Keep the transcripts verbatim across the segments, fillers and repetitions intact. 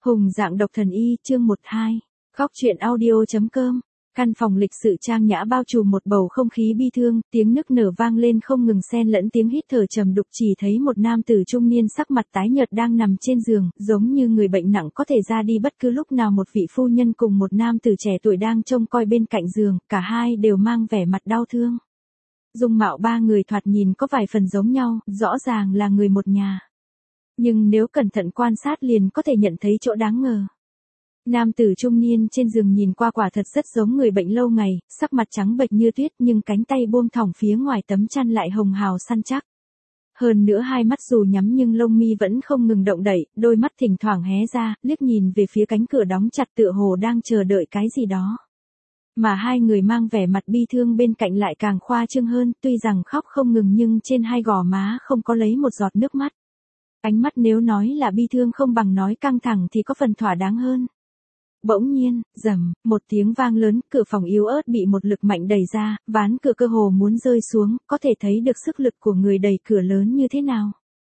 Hùng dạng độc thần y, chương một hai. Góc truyện audio.com. Căn phòng lịch sự trang nhã bao trùm một bầu không khí bi thương, tiếng nức nở vang lên không ngừng xen lẫn tiếng hít thở trầm đục, chỉ thấy một nam tử trung niên sắc mặt tái nhợt đang nằm trên giường, giống như người bệnh nặng có thể ra đi bất cứ lúc nào. Một vị phu nhân cùng một nam tử trẻ tuổi đang trông coi bên cạnh giường, cả hai đều mang vẻ mặt đau thương. Dung mạo ba người thoạt nhìn có vài phần giống nhau, rõ ràng là người một nhà. Nhưng nếu cẩn thận quan sát liền có thể nhận thấy chỗ đáng ngờ. Nam tử trung niên trên giường nhìn qua quả thật rất giống người bệnh lâu ngày, sắc mặt trắng bệch như tuyết nhưng cánh tay buông thõng phía ngoài tấm chăn lại hồng hào săn chắc. Hơn nữa hai mắt dù nhắm nhưng lông mi vẫn không ngừng động đậy, đôi mắt thỉnh thoảng hé ra, liếc nhìn về phía cánh cửa đóng chặt tựa hồ đang chờ đợi cái gì đó. Mà hai người mang vẻ mặt bi thương bên cạnh lại càng khoa trương hơn, tuy rằng khóc không ngừng nhưng trên hai gò má không có lấy một giọt nước mắt. Ánh mắt nếu nói là bi thương không bằng nói căng thẳng thì có phần thỏa đáng hơn. Bỗng nhiên, rầm, một tiếng vang lớn, cửa phòng yếu ớt bị một lực mạnh đẩy ra, ván cửa cơ hồ muốn rơi xuống, có thể thấy được sức lực của người đẩy cửa lớn như thế nào.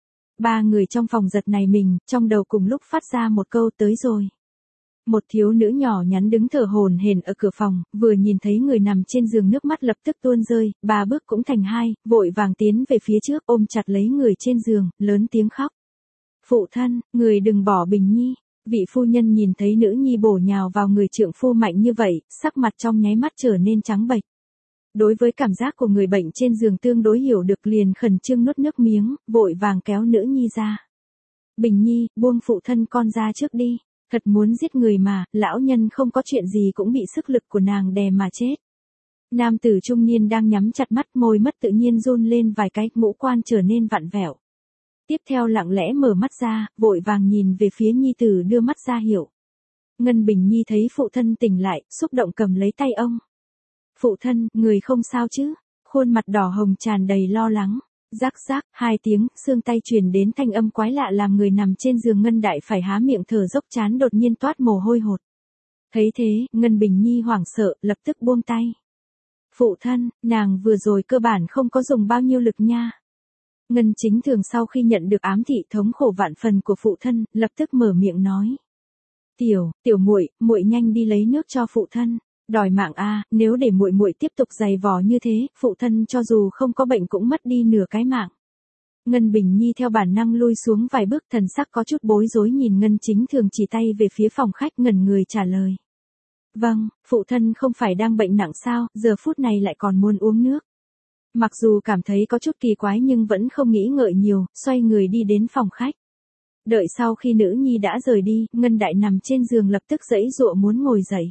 Ba người trong phòng giật nảy mình, trong đầu cùng lúc phát ra một câu tới rồi. Một thiếu nữ nhỏ nhắn đứng thở hổn hển ở cửa phòng, vừa nhìn thấy người nằm trên giường nước mắt lập tức tuôn rơi, ba bước cũng thành hai, vội vàng tiến về phía trước ôm chặt lấy người trên giường, lớn tiếng khóc. Phụ thân, người đừng bỏ Bình Nhi. Vị phu nhân nhìn thấy nữ nhi bổ nhào vào người trượng phu mạnh như vậy, sắc mặt trong nháy mắt trở nên trắng bệch. Đối với cảm giác của người bệnh trên giường tương đối hiểu được liền khẩn trương nuốt nước miếng, vội vàng kéo nữ nhi ra. Bình Nhi, buông phụ thân con ra trước đi, thật muốn giết người mà, lão nhân không có chuyện gì cũng bị sức lực của nàng đè mà chết. Nam tử trung niên đang nhắm chặt mắt, môi mất tự nhiên run lên vài cái, ngũ quan trở nên vặn vẹo. Tiếp theo lặng lẽ mở mắt ra, vội vàng nhìn về phía nhi tử đưa mắt ra hiệu. Ngân Bình Nhi thấy phụ thân tỉnh lại, xúc động cầm lấy tay ông. Phụ thân, người không sao chứ? Khuôn mặt đỏ hồng tràn đầy lo lắng. Rắc rắc, hai tiếng, xương tay truyền đến thanh âm quái lạ làm người nằm trên giường Ngân Đại phải há miệng thở dốc, chán đột nhiên toát mồ hôi hột. Thấy thế, Ngân Bình Nhi hoảng sợ, lập tức buông tay. Phụ thân, nàng vừa rồi cơ bản không có dùng bao nhiêu lực nha. Ngân Chính Thường sau khi nhận được ám thị thống khổ vạn phần của phụ thân, lập tức mở miệng nói. Tiểu, tiểu muội, muội nhanh đi lấy nước cho phụ thân, đòi mạng a, nếu để muội muội tiếp tục giày vò như thế, phụ thân cho dù không có bệnh cũng mất đi nửa cái mạng. Ngân Bình Nhi theo bản năng lui xuống vài bước, thần sắc có chút bối rối nhìn Ngân Chính Thường chỉ tay về phía phòng khách, ngẩn người trả lời. Vâng, phụ thân không phải đang bệnh nặng sao, giờ phút này lại còn muốn uống nước. Mặc dù cảm thấy có chút kỳ quái nhưng vẫn không nghĩ ngợi nhiều, xoay người đi đến phòng khách. Đợi sau khi nữ nhi đã rời đi, Ngân Đại nằm trên giường lập tức giãy giụa muốn ngồi dậy.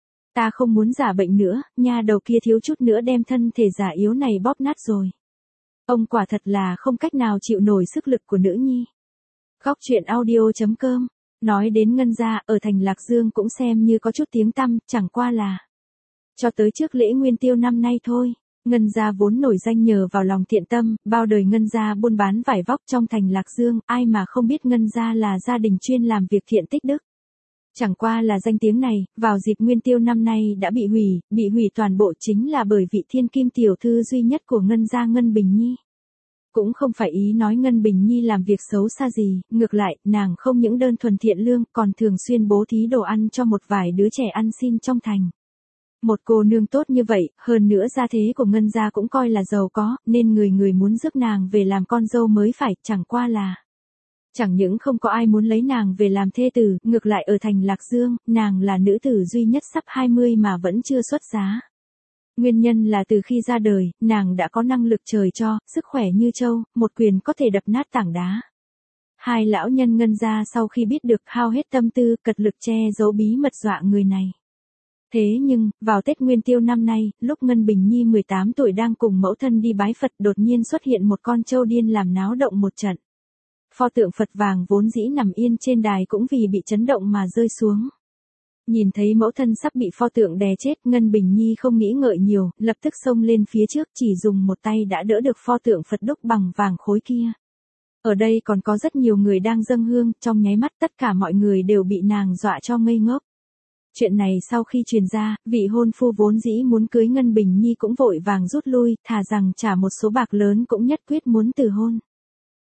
Ta không muốn giả bệnh nữa, nha đầu kia thiếu chút nữa đem thân thể già yếu này bóp nát rồi. Ông quả thật là không cách nào chịu nổi sức lực của nữ nhi. Góc truyện audio.com. Nói đến Ngân gia, ở thành Lạc Dương cũng xem như có chút tiếng tăm, chẳng qua là cho tới trước lễ Nguyên Tiêu năm nay thôi. Ngân gia vốn nổi danh nhờ vào lòng thiện tâm, bao đời Ngân gia buôn bán vải vóc trong thành Lạc Dương, ai mà không biết Ngân gia là gia đình chuyên làm việc thiện tích đức. Chẳng qua là danh tiếng này, vào dịp Nguyên Tiêu năm nay đã bị hủy, bị hủy toàn bộ chính là bởi vị thiên kim tiểu thư duy nhất của Ngân gia Ngân Bình Nhi. Cũng không phải ý nói Ngân Bình Nhi làm việc xấu xa gì, ngược lại, nàng không những đơn thuần thiện lương, còn thường xuyên bố thí đồ ăn cho một vài đứa trẻ ăn xin trong thành. Một cô nương tốt như vậy, hơn nữa gia thế của Ngân gia cũng coi là giàu có, nên người người muốn rước nàng về làm con dâu mới phải, chẳng qua là. Chẳng những không có ai muốn lấy nàng về làm thê tử, ngược lại ở thành Lạc Dương, nàng là nữ tử duy nhất sắp hai mươi mà vẫn chưa xuất giá. Nguyên nhân là từ khi ra đời, nàng đã có năng lực trời cho, sức khỏe như trâu, một quyền có thể đập nát tảng đá. Hai lão nhân Ngân gia sau khi biết được hao hết tâm tư, cật lực che giấu bí mật dọa người này. Thế nhưng, vào Tết Nguyên Tiêu năm nay, lúc Ngân Bình Nhi mười tám tuổi đang cùng mẫu thân đi bái Phật, đột nhiên xuất hiện một con trâu điên làm náo động một trận. Pho tượng Phật vàng vốn dĩ nằm yên trên đài cũng vì bị chấn động mà rơi xuống. Nhìn thấy mẫu thân sắp bị pho tượng đè chết, Ngân Bình Nhi không nghĩ ngợi nhiều, lập tức xông lên phía trước, chỉ dùng một tay đã đỡ được pho tượng Phật đúc bằng vàng khối kia. Ở đây còn có rất nhiều người đang dâng hương, trong nháy mắt tất cả mọi người đều bị nàng dọa cho ngây ngốc. Chuyện này sau khi truyền ra, vị hôn phu vốn dĩ muốn cưới Ngân Bình Nhi cũng vội vàng rút lui, thà rằng trả một số bạc lớn cũng nhất quyết muốn từ hôn.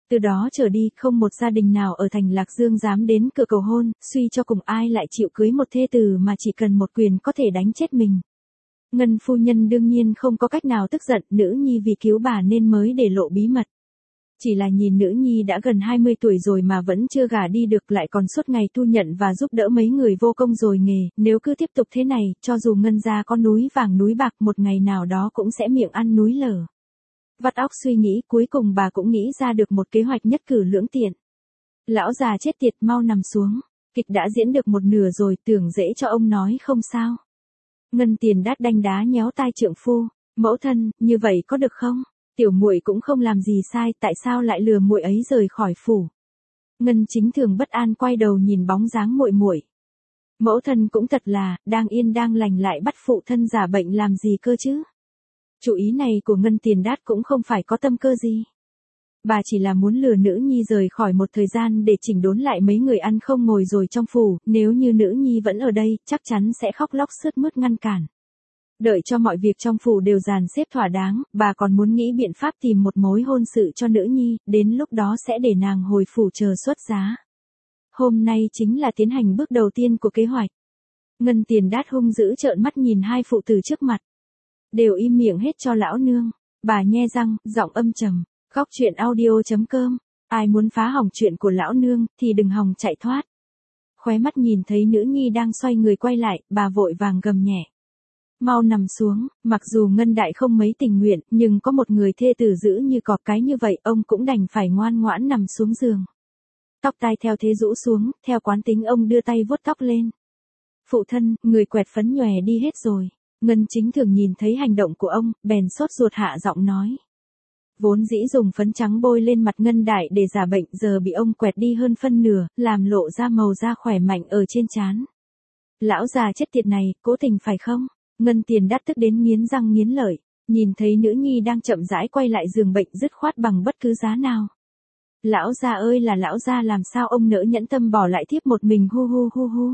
Từ đó trở đi, không một gia đình nào ở thành Lạc Dương dám đến cửa cầu hôn, suy cho cùng ai lại chịu cưới một thê tử mà chỉ cần một quyền có thể đánh chết mình. Ngân phu nhân đương nhiên không có cách nào tức giận, nữ nhi vì cứu bà nên mới để lộ bí mật. Chỉ là nhìn nữ nhi đã gần hai mươi tuổi rồi mà vẫn chưa gả đi được, lại còn suốt ngày thu nhận và giúp đỡ mấy người vô công rồi nghề, nếu cứ tiếp tục thế này, cho dù Ngân gia có núi vàng núi bạc một ngày nào đó cũng sẽ miệng ăn núi lở. Vắt óc suy nghĩ, cuối cùng bà cũng nghĩ ra được một kế hoạch nhất cử lưỡng tiện. Lão già chết tiệt, mau nằm xuống, kịch đã diễn được một nửa rồi, tưởng dễ cho ông nói không sao. Ngân Tiền Đát đanh đá nhéo tai trượng phu, mẫu thân, như vậy có được không? Tiểu muội cũng không làm gì sai, tại sao lại lừa muội ấy rời khỏi phủ? Ngân Chính Thường bất an quay đầu nhìn bóng dáng muội muội. Mẫu thân cũng thật là, đang yên đang lành lại bắt phụ thân giả bệnh làm gì cơ chứ? Chủ ý này của Ngân Tiền Đát cũng không phải có tâm cơ gì. Bà chỉ là muốn lừa nữ nhi rời khỏi một thời gian để chỉnh đốn lại mấy người ăn không ngồi rồi trong phủ, nếu như nữ nhi vẫn ở đây, chắc chắn sẽ khóc lóc sướt mướt ngăn cản. Đợi cho mọi việc trong phủ đều dàn xếp thỏa đáng, bà còn muốn nghĩ biện pháp tìm một mối hôn sự cho nữ nhi, đến lúc đó sẽ để nàng hồi phủ chờ xuất giá. Hôm nay chính là tiến hành bước đầu tiên của kế hoạch. Ngân Tiền Đát hung dữ trợn mắt nhìn hai phụ tử trước mặt. Đều im miệng hết cho lão nương. Bà nhe răng, giọng âm trầm. Góc truyện audio chấm com. Ai muốn phá hỏng chuyện của lão nương thì đừng hòng chạy thoát. Khóe mắt nhìn thấy nữ nhi đang xoay người quay lại, bà vội vàng gầm nhẹ. Mau nằm xuống, mặc dù Ngân Đại không mấy tình nguyện, nhưng có một người thê tử giữ như cọp cái như vậy, ông cũng đành phải ngoan ngoãn nằm xuống giường. Tóc tai theo thế rũ xuống, theo quán tính ông đưa tay vuốt tóc lên. Phụ thân, người quẹt phấn nhòe đi hết rồi. Ngân Chính Thường nhìn thấy hành động của ông, bèn sốt ruột hạ giọng nói. Vốn dĩ dùng phấn trắng bôi lên mặt Ngân Đại để giả bệnh, giờ bị ông quẹt đi hơn phân nửa, làm lộ ra màu da khỏe mạnh ở trên trán. Lão già chết tiệt này, cố tình phải không? Ngân Tiền Đát tức đến nghiến răng nghiến lợi, nhìn thấy nữ nhi đang chậm rãi quay lại giường bệnh dứt khoát bằng bất cứ giá nào. Lão gia ơi là lão gia, làm sao ông nỡ nhẫn tâm bỏ lại thiếp một mình, hu hu hu hu.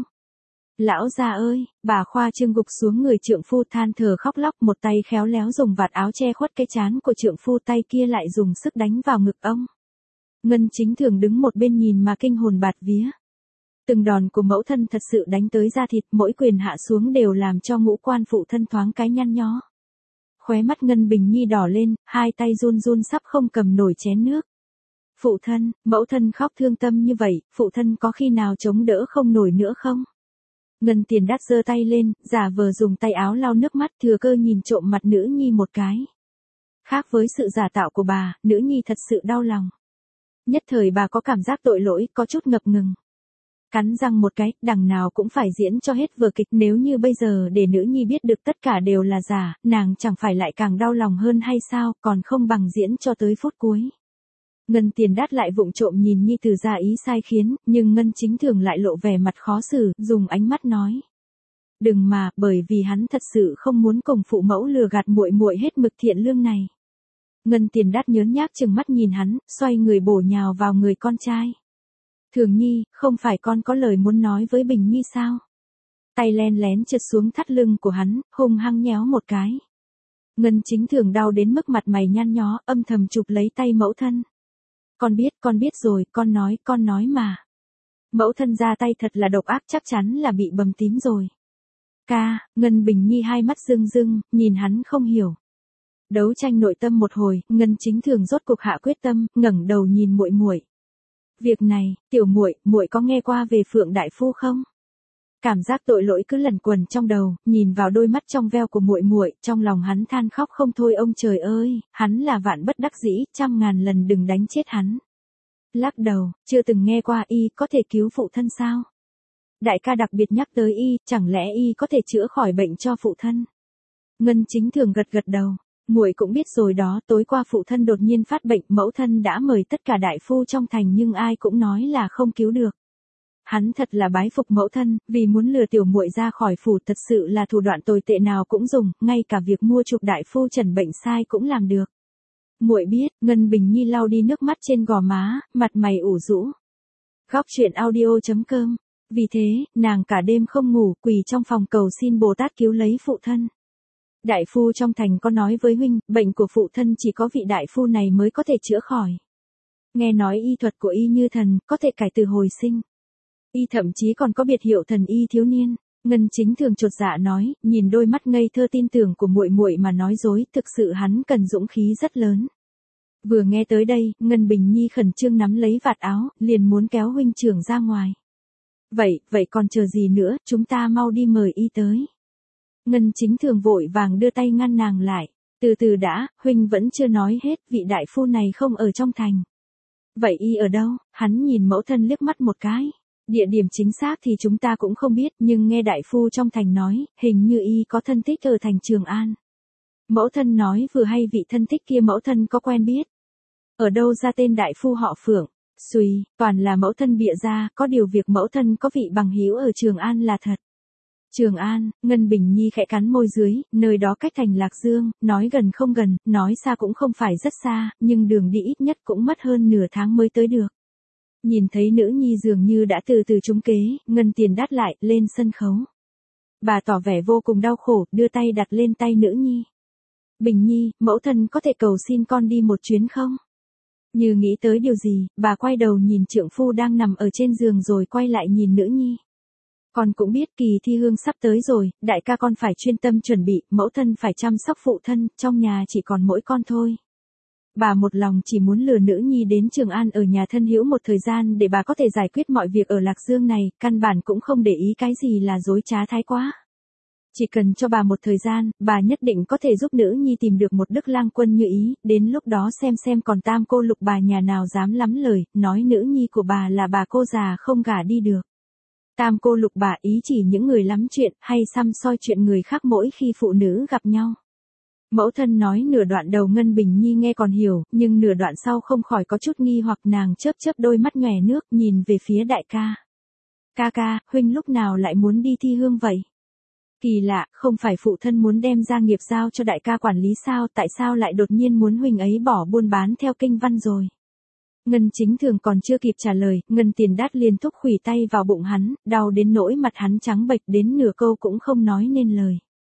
Lão gia ơi, bà khoa trương gục xuống người trượng phu than thở khóc lóc, một tay khéo léo dùng vạt áo che khuất cái trán của trượng phu, tay kia lại dùng sức đánh vào ngực ông. Ngân Chính Thường đứng một bên nhìn mà kinh hồn bạt vía. Từng đòn của mẫu thân thật sự đánh tới da thịt, mỗi quyền hạ xuống đều làm cho ngũ quan phụ thân thoáng cái nhăn nhó. Khóe mắt Ngân Bình Nhi đỏ lên, hai tay run run sắp không cầm nổi chén nước. Phụ thân, mẫu thân khóc thương tâm như vậy, phụ thân có khi nào chống đỡ không nổi nữa không? Ngân Tiền Đát giơ tay lên, giả vờ dùng tay áo lau nước mắt, thừa cơ nhìn trộm mặt nữ nhi một cái. Khác với sự giả tạo của bà, nữ nhi thật sự đau lòng. Nhất thời bà có cảm giác tội lỗi, có chút ngập ngừng. Cắn răng một cái, đằng nào cũng phải diễn cho hết vở kịch, nếu như bây giờ để nữ nhi biết được tất cả đều là giả, nàng chẳng phải lại càng đau lòng hơn hay sao, còn không bằng diễn cho tới phút cuối. Ngân Tiền Đát lại vụng trộm nhìn nhi tử ra ý sai khiến, nhưng Ngân Chính Thường lại lộ vẻ mặt khó xử, dùng ánh mắt nói. Đừng mà, bởi vì hắn thật sự không muốn cùng phụ mẫu lừa gạt muội muội hết mực thiện lương này. Ngân Tiền Đát nhớn nhác chừng mắt nhìn hắn, xoay người bổ nhào vào người con trai. Thường Nhi, không phải con có lời muốn nói với Bình Nhi sao? Tay len lén trượt xuống thắt lưng của hắn, hung hăng nhéo một cái. Ngân Chính Thường đau đến mức mặt mày nhăn nhó, âm thầm chụp lấy tay mẫu thân. Con biết, con biết rồi, con nói, con nói mà. Mẫu thân ra tay thật là độc ác, chắc chắn là bị bầm tím rồi. Ca, Ngân Bình Nhi hai mắt rưng rưng, nhìn hắn không hiểu. Đấu tranh nội tâm một hồi, Ngân Chính Thường rốt cuộc hạ quyết tâm, ngẩng đầu nhìn muội muội. Việc này, tiểu muội, muội có nghe qua về Phượng đại phu không? Cảm giác tội lỗi cứ lẩn quẩn trong đầu, nhìn vào đôi mắt trong veo của muội muội, trong lòng hắn than khóc không thôi, ông trời ơi, hắn là vạn bất đắc dĩ, trăm ngàn lần đừng đánh chết hắn. Lắc đầu, chưa từng nghe qua y có thể cứu phụ thân sao? Đại ca đặc biệt nhắc tới y, chẳng lẽ y có thể chữa khỏi bệnh cho phụ thân? Ngân Chính Thường gật gật đầu. Muội cũng biết rồi đó, tối qua phụ thân đột nhiên phát bệnh, mẫu thân đã mời tất cả đại phu trong thành nhưng ai cũng nói là không cứu được. Hắn thật là bái phục mẫu thân, vì muốn lừa tiểu muội ra khỏi phủ thật sự là thủ đoạn tồi tệ nào cũng dùng, ngay cả việc mua chuộc đại phu trần bệnh sai cũng làm được. Muội biết, Ngân Bình Nhi lau đi nước mắt trên gò má, mặt mày ủ rũ. Góc truyện audio chấm com. Vì thế, nàng cả đêm không ngủ, quỳ trong phòng cầu xin Bồ Tát cứu lấy phụ thân. Đại phu trong thành có nói với huynh, bệnh của phụ thân chỉ có vị đại phu này mới có thể chữa khỏi. Nghe nói y thuật của y như thần, có thể cải từ hồi sinh. Y thậm chí còn có biệt hiệu thần y thiếu niên. Ngân Chính Thường chột dạ nói, nhìn đôi mắt ngây thơ tin tưởng của muội muội mà nói dối, thực sự hắn cần dũng khí rất lớn. Vừa nghe tới đây, Ngân Bình Nhi khẩn trương nắm lấy vạt áo, liền muốn kéo huynh trưởng ra ngoài. Vậy, vậy còn chờ gì nữa, chúng ta mau đi mời y tới. Ngân Chính Thường vội vàng đưa tay ngăn nàng lại. Từ từ đã, huynh vẫn chưa nói hết, vị đại phu này không ở trong thành. Vậy y ở đâu? Hắn nhìn mẫu thân liếc mắt một cái. Địa điểm chính xác thì chúng ta cũng không biết, nhưng nghe đại phu trong thành nói, hình như y có thân thích ở thành Trường An. Mẫu thân nói vừa hay vị thân thích kia mẫu thân có quen biết. Ở đâu ra tên đại phu họ Phượng? Xùi, toàn là mẫu thân bịa ra, có điều việc mẫu thân có vị bằng hữu ở Trường An là thật. Trường An, Ngân Bình Nhi khẽ cắn môi dưới, nơi đó cách thành Lạc Dương, nói gần không gần, nói xa cũng không phải rất xa, nhưng đường đi ít nhất cũng mất hơn nửa tháng mới tới được. Nhìn thấy nữ nhi dường như đã từ từ trúng kế, Ngân Tiền đát lại, lên sân khấu. Bà tỏ vẻ vô cùng đau khổ, đưa tay đặt lên tay nữ nhi. Bình Nhi, mẫu thân có thể cầu xin con đi một chuyến không? Như nghĩ tới điều gì, bà quay đầu nhìn trượng phu đang nằm ở trên giường rồi quay lại nhìn nữ nhi. Con cũng biết kỳ thi hương sắp tới rồi, đại ca con phải chuyên tâm chuẩn bị, mẫu thân phải chăm sóc phụ thân, trong nhà chỉ còn mỗi con thôi. Bà một lòng chỉ muốn lừa nữ nhi đến Trường An ở nhà thân hữu một thời gian để bà có thể giải quyết mọi việc ở Lạc Dương này, căn bản cũng không để ý cái gì là dối trá thái quá. Chỉ cần cho bà một thời gian, bà nhất định có thể giúp nữ nhi tìm được một đức lang quân như ý, đến lúc đó xem xem còn tam cô lục bà nhà nào dám lắm lời, nói nữ nhi của bà là bà cô già không gả đi được. Tam cô lục bà ý chỉ những người lắm chuyện, hay xăm soi chuyện người khác mỗi khi phụ nữ gặp nhau. Mẫu thân nói nửa đoạn đầu Ngân Bình Nhi nghe còn hiểu, nhưng nửa đoạn sau không khỏi có chút nghi hoặc nàng chớp chớp đôi mắt nhòe nước nhìn về phía đại ca. Ca ca, huynh lúc nào lại muốn đi thi hương vậy? Kỳ lạ, không phải phụ thân muốn đem gia nghiệp giao cho đại ca quản lý sao, tại sao lại đột nhiên muốn huynh ấy bỏ buôn bán theo kinh văn rồi? Ngân Chính Thường còn chưa kịp trả lời, Ngân Tiền đát liền thúc khủy tay vào bụng hắn, đau đến nỗi mặt hắn trắng bệch đến nửa câu cũng không nói nên lời.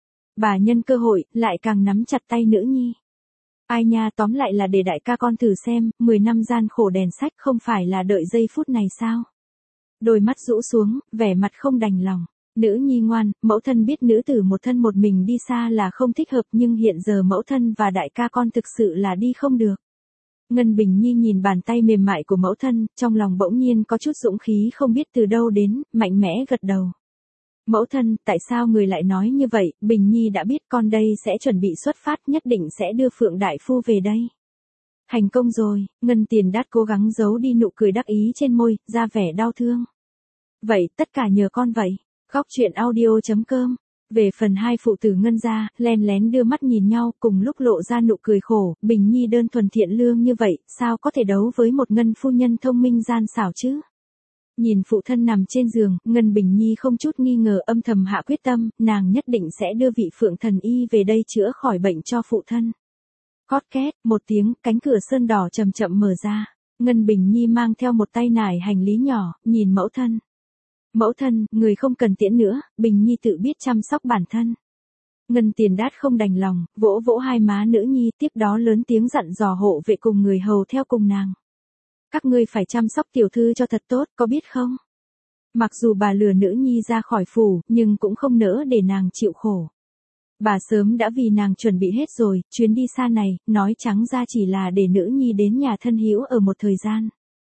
Bà nhân cơ hội, lại càng nắm chặt tay nữ nhi. Ai nha, tóm lại là để đại ca con thử xem, mười năm gian khổ đèn sách không phải là đợi giây phút này sao? Đôi mắt rũ xuống, vẻ mặt không đành lòng. Nữ nhi ngoan, mẫu thân biết nữ tử một thân một mình đi xa là không thích hợp nhưng hiện giờ mẫu thân và đại ca con thực sự là đi không được. Ngân Bình Nhi nhìn bàn tay mềm mại của mẫu thân, trong lòng bỗng nhiên có chút dũng khí không biết từ đâu đến, mạnh mẽ gật đầu. Mẫu thân, tại sao người lại nói như vậy, Bình Nhi đã biết con đây sẽ chuẩn bị xuất phát nhất định sẽ đưa Phượng Đại Phu về đây. Thành công rồi, Ngân Tiền đát cố gắng giấu đi nụ cười đắc ý trên môi, ra vẻ đau thương. Vậy, tất cả nhờ con vậy. Góc truyện audio chấm com. Về phần hai phụ tử Ngân gia, len lén đưa mắt nhìn nhau, cùng lúc lộ ra nụ cười khổ, Bình Nhi đơn thuần thiện lương như vậy, sao có thể đấu với một Ngân phu nhân thông minh gian xảo chứ? Nhìn phụ thân nằm trên giường, Ngân Bình Nhi không chút nghi ngờ âm thầm hạ quyết tâm, nàng nhất định sẽ đưa vị Phượng thần y về đây chữa khỏi bệnh cho phụ thân. Cót két, một tiếng, cánh cửa sơn đỏ chậm chậm mở ra. Ngân Bình Nhi mang theo một tay nải hành lý nhỏ, nhìn mẫu thân. Mẫu thân, người không cần tiễn nữa, Bình Nhi tự biết chăm sóc bản thân. Ngân Tiền đát không đành lòng, vỗ vỗ hai má nữ nhi, tiếp đó lớn tiếng dặn dò hộ vệ cùng người hầu theo cùng nàng. Các ngươi phải chăm sóc tiểu thư cho thật tốt, có biết không? Mặc dù bà lừa nữ nhi ra khỏi phủ, nhưng cũng không nỡ để nàng chịu khổ. Bà sớm đã vì nàng chuẩn bị hết rồi, chuyến đi xa này, nói trắng ra chỉ là để nữ nhi đến nhà thân hữu ở một thời gian.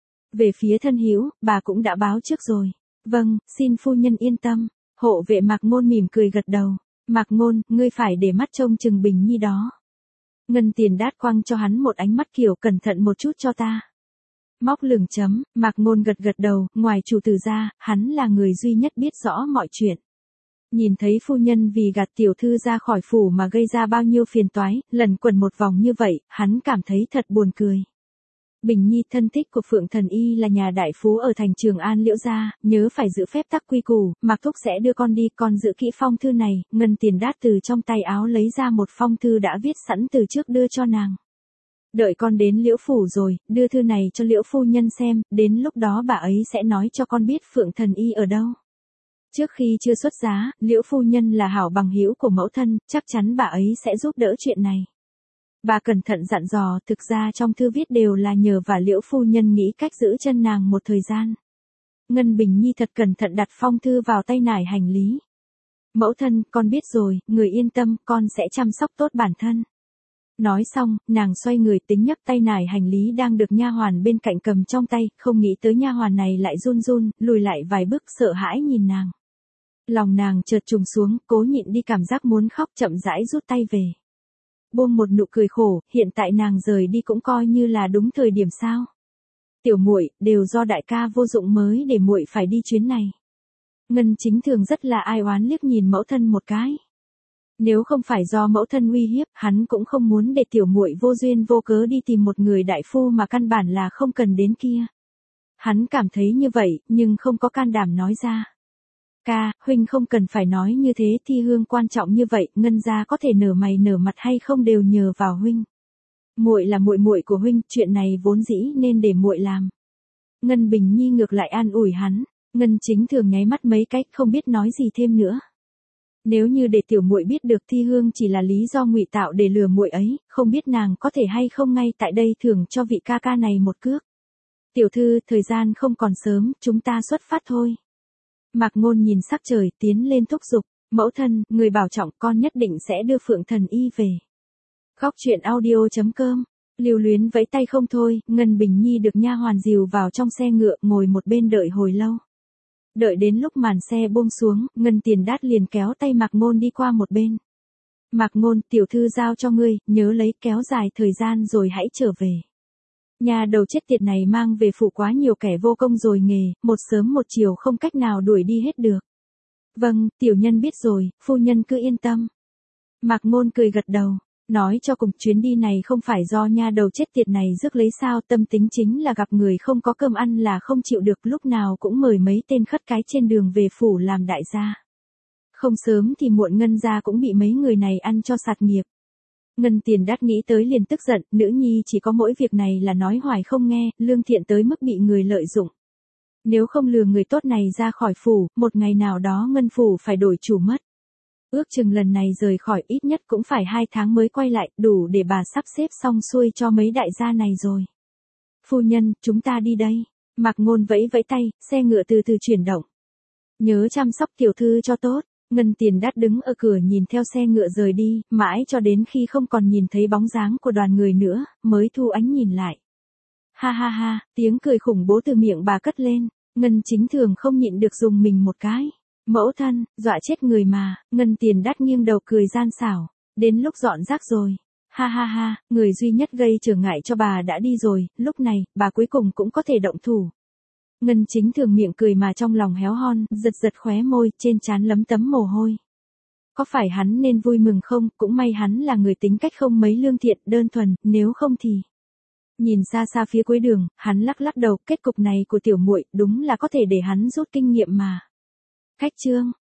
Về phía thân hữu, bà cũng đã báo trước rồi. Vâng, xin phu nhân yên tâm. Hộ vệ Mạc Ngôn mỉm cười gật đầu. Mạc Ngôn, ngươi phải để mắt trông chừng Bình Nhi đó. Ngân Tiền đát quăng cho hắn một ánh mắt kiểu cẩn thận một chút cho ta. Móc lửng chấm, Mạc Ngôn gật gật đầu, ngoài chủ tử ra, hắn là người duy nhất biết rõ mọi chuyện. Nhìn thấy phu nhân vì gạt tiểu thư ra khỏi phủ mà gây ra bao nhiêu phiền toái, lần quẩn một vòng như vậy, hắn cảm thấy thật buồn cười. Bình Nhi thân thích của Phượng Thần Y là nhà đại phú ở thành Trường An Liễu gia, nhớ phải giữ phép tắc quy củ, Mạc Thúc sẽ đưa con đi, con giữ kỹ phong thư này, Ngân Tiền đát từ trong tay áo lấy ra một phong thư đã viết sẵn từ trước đưa cho nàng. Đợi con đến Liễu phủ rồi, đưa thư này cho Liễu phu nhân xem, đến lúc đó bà ấy sẽ nói cho con biết Phượng Thần Y ở đâu. Trước khi chưa xuất giá, Liễu phu nhân là hảo bằng hữu của mẫu thân, chắc chắn bà ấy sẽ giúp đỡ chuyện này. Bà cẩn thận dặn dò, thực ra trong thư viết đều là nhờ và Liễu phu nhân nghĩ cách giữ chân nàng một thời gian. Ngân Bình Nhi thật cẩn thận đặt phong thư vào tay nải hành lý. Mẫu thân, con biết rồi, người yên tâm, con sẽ chăm sóc tốt bản thân. Nói xong, nàng xoay người tính nhấc tay nải hành lý đang được nha hoàn bên cạnh cầm trong tay, không nghĩ tới nha hoàn này lại run run, lùi lại vài bước sợ hãi nhìn nàng. Lòng nàng chợt trùng xuống, cố nhịn đi cảm giác muốn khóc, chậm rãi rút tay về. Buông một nụ cười khổ, hiện tại nàng rời đi cũng coi như là đúng thời điểm sao? Tiểu muội, đều do đại ca vô dụng mới để muội phải đi chuyến này. Ngân Chính Thường rất là ai oán liếc nhìn mẫu thân một cái. Nếu không phải do mẫu thân uy hiếp, hắn cũng không muốn để tiểu muội vô duyên vô cớ đi tìm một người đại phu mà căn bản là không cần đến kia. Hắn cảm thấy như vậy, nhưng không có can đảm nói ra. Ca, huynh không cần phải nói như thế, thi hương quan trọng như vậy, Ngân gia có thể nở mày nở mặt hay không đều nhờ vào huynh. Muội là muội muội của huynh, chuyện này vốn dĩ nên để muội làm. Ngân Bình Nhi ngược lại an ủi hắn. Ngân Chính Thường nháy mắt mấy cách, không biết nói gì thêm nữa. Nếu như để tiểu muội biết được thi hương chỉ là lý do ngụy tạo để lừa muội ấy, không biết nàng có thể hay không ngay tại đây thưởng cho vị ca ca này một cước. Tiểu thư, thời gian không còn sớm, chúng ta xuất phát thôi. Mạc Ngôn nhìn sắc trời, tiến lên thúc giục, mẫu thân, người bảo trọng, con nhất định sẽ đưa Phượng Thần Y về. Góc truyện audio chấm com. Lưu Luyến vẫy tay không thôi, Ngân Bình Nhi được nha hoàn dìu vào trong xe ngựa, ngồi một bên đợi hồi lâu. Đợi đến lúc màn xe buông xuống, Ngân Tiền Đát liền kéo tay Mạc Ngôn đi qua một bên. Mạc Ngôn, tiểu thư giao cho ngươi, nhớ lấy, kéo dài thời gian rồi hãy trở về. Nhà đầu chết tiệt này mang về phủ quá nhiều kẻ vô công rồi nghề, một sớm một chiều không cách nào đuổi đi hết được. Vâng, tiểu nhân biết rồi, phu nhân cứ yên tâm. Mạc Ngôn cười gật đầu. Nói cho cùng, chuyến đi này không phải do nha đầu chết tiệt này rước lấy sao, tâm tính chính là gặp người không có cơm ăn là không chịu được, lúc nào cũng mời mấy tên khất cái trên đường về phủ làm đại gia. Không sớm thì muộn Ngân gia cũng bị mấy người này ăn cho sạt nghiệp. Ngân Tiền Đát nghĩ tới liền tức giận, nữ nhi chỉ có mỗi việc này là nói hoài không nghe, lương thiện tới mức bị người lợi dụng. Nếu không lừa người tốt này ra khỏi phủ, một ngày nào đó Ngân phủ phải đổi chủ mất. Ước chừng lần này rời khỏi ít nhất cũng phải hai tháng mới quay lại, đủ để bà sắp xếp xong xuôi cho mấy đại gia này rồi. Phu nhân, chúng ta đi đây. Mạc Ngôn vẫy vẫy tay, xe ngựa từ từ chuyển động. Nhớ chăm sóc tiểu thư cho tốt. Ngân Tiền Đát đứng ở cửa nhìn theo xe ngựa rời đi, mãi cho đến khi không còn nhìn thấy bóng dáng của đoàn người nữa, mới thu ánh nhìn lại. Ha ha ha, tiếng cười khủng bố từ miệng bà cất lên, Ngân Chính Thường không nhịn được dùng mình một cái. Mẫu thân, dọa chết người mà. Ngân Tiền Đát nghiêng đầu cười gian xảo. Đến lúc dọn rác rồi. Ha ha ha, người duy nhất gây trở ngại cho bà đã đi rồi, lúc này, bà cuối cùng cũng có thể động thủ. Ngân Chính Thường miệng cười mà trong lòng héo hon, giật giật khóe môi, trên trán lấm tấm mồ hôi. Có phải hắn nên vui mừng không, cũng may hắn là người tính cách không mấy lương thiện, đơn thuần, nếu không thì... Nhìn xa xa phía cuối đường, hắn lắc lắc đầu, kết cục này của tiểu muội đúng là có thể để hắn rút kinh nghiệm mà. Khách chương